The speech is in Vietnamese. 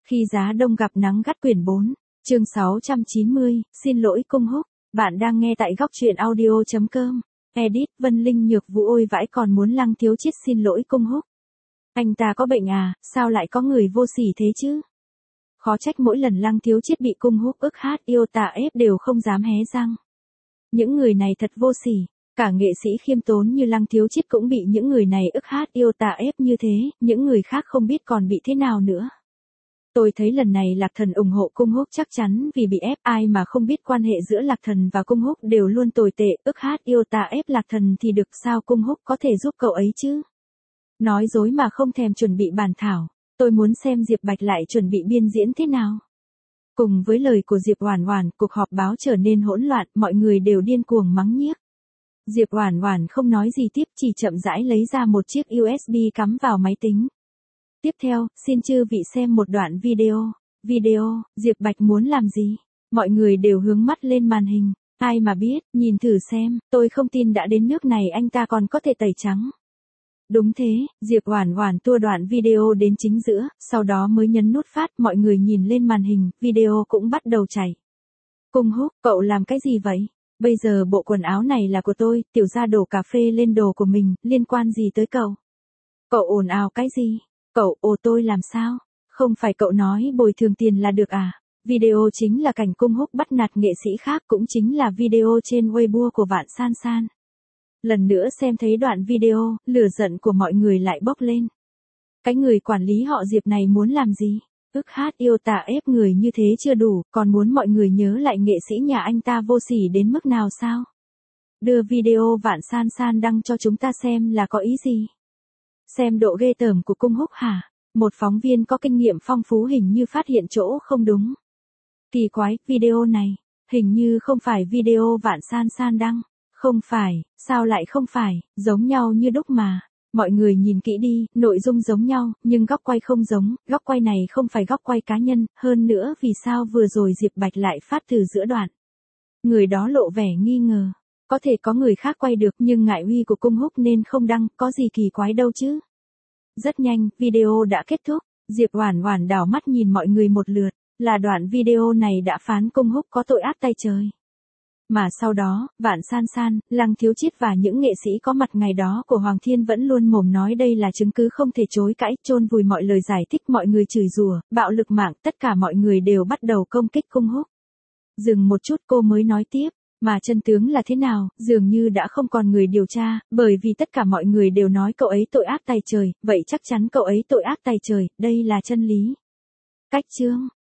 Khi giá đông gặp nắng gắt quyển 4, chương 690, xin lỗi Cung Húc. Bạn đang nghe tại góc truyện audio.com. Edit Vân Linh Nhược Vũ ôi vãi còn muốn Lăng Thiếu Chiết xin lỗi Cung Húc. Anh ta có bệnh à, sao lại có người vô sỉ thế chứ? Khó trách mỗi lần Lăng Thiếu Chiết bị Cung Húc ức hát yêu tà ép đều không dám hé răng. Những người này thật vô sỉ, cả nghệ sĩ khiêm tốn như Lăng Thiếu Chiết cũng bị những người này ức hát yêu tà ép như thế, những người khác không biết còn bị thế nào nữa. Tôi thấy lần này Lạc Thần ủng hộ Cung Húc chắc chắn vì bị ép, ai mà không biết quan hệ giữa Lạc Thần và Cung Húc đều luôn tồi tệ, ức hát yêu tà ép Lạc Thần thì được sao Cung Húc có thể giúp cậu ấy chứ? Nói dối mà không thèm chuẩn bị bản thảo, tôi muốn xem Diệp Bạch lại chuẩn bị biên diễn thế nào. Cùng với lời của Diệp Oản Oản, cuộc họp báo trở nên hỗn loạn, mọi người đều điên cuồng mắng nhiếc. Diệp Oản Oản không nói gì tiếp, chỉ chậm rãi lấy ra một chiếc USB cắm vào máy tính. Tiếp theo, xin chư vị xem một đoạn video. Video, Diệp Bạch muốn làm gì? Mọi người đều hướng mắt lên màn hình. Ai mà biết, nhìn thử xem, tôi không tin đã đến nước này anh ta còn có thể tẩy trắng. Đúng thế, Diệp Oản Oản tua đoạn video đến chính giữa, sau đó mới nhấn nút phát, mọi người nhìn lên màn hình, video cũng bắt đầu chạy. Cung Húc, cậu làm cái gì vậy? Bây giờ bộ quần áo này là của tôi, tiểu gia đổ cà phê lên đồ của mình, liên quan gì tới cậu? Cậu ồn ào cái gì? Cậu, tôi làm sao? Không phải cậu nói bồi thường tiền là được à? Video chính là cảnh Cung Húc bắt nạt nghệ sĩ khác, cũng chính là video trên Weibo của Vạn San San. Lần nữa xem thấy đoạn video, lửa giận của mọi người lại bốc lên. Cái người quản lý họ Diệp này muốn làm gì? Ức hát yêu tà ép người như thế chưa đủ, còn muốn mọi người nhớ lại nghệ sĩ nhà anh ta vô sỉ đến mức nào sao? Đưa video Vạn San San đăng cho chúng ta xem là có ý gì? Xem độ ghê tởm của Cung Húc hả? Một phóng viên có kinh nghiệm phong phú hình như phát hiện chỗ không đúng. Kỳ quái, video này, hình như không phải video Vạn San San đăng. Không phải, sao lại không phải, giống nhau như đúc mà. Mọi người nhìn kỹ đi, nội dung giống nhau, nhưng góc quay không giống, góc quay này không phải góc quay cá nhân, hơn nữa vì sao vừa rồi Diệp Bạch lại phát từ giữa đoạn. Người đó lộ vẻ nghi ngờ. Có thể có người khác quay được nhưng ngại uy của Cung Húc nên không đăng, có gì kỳ quái đâu chứ. Rất nhanh, video đã kết thúc, Diệp Oản Oản đảo mắt nhìn mọi người một lượt, là đoạn video này đã phán Cung Húc có tội ác tay trời. Mà sau đó, Vạn San San, Lăng Thiếu Chiết và những nghệ sĩ có mặt ngày đó của Hoàng Thiên vẫn luôn mồm nói đây là chứng cứ không thể chối cãi, chôn vùi mọi lời giải thích, mọi người chửi rủa, bạo lực mạng, tất cả mọi người đều bắt đầu công kích Cung Húc. Dừng một chút cô mới nói tiếp. Mà chân tướng là thế nào, dường như đã không còn người điều tra, bởi vì tất cả mọi người đều nói cậu ấy tội ác tay trời, vậy chắc chắn cậu ấy tội ác tay trời, đây là chân lý. Cách chương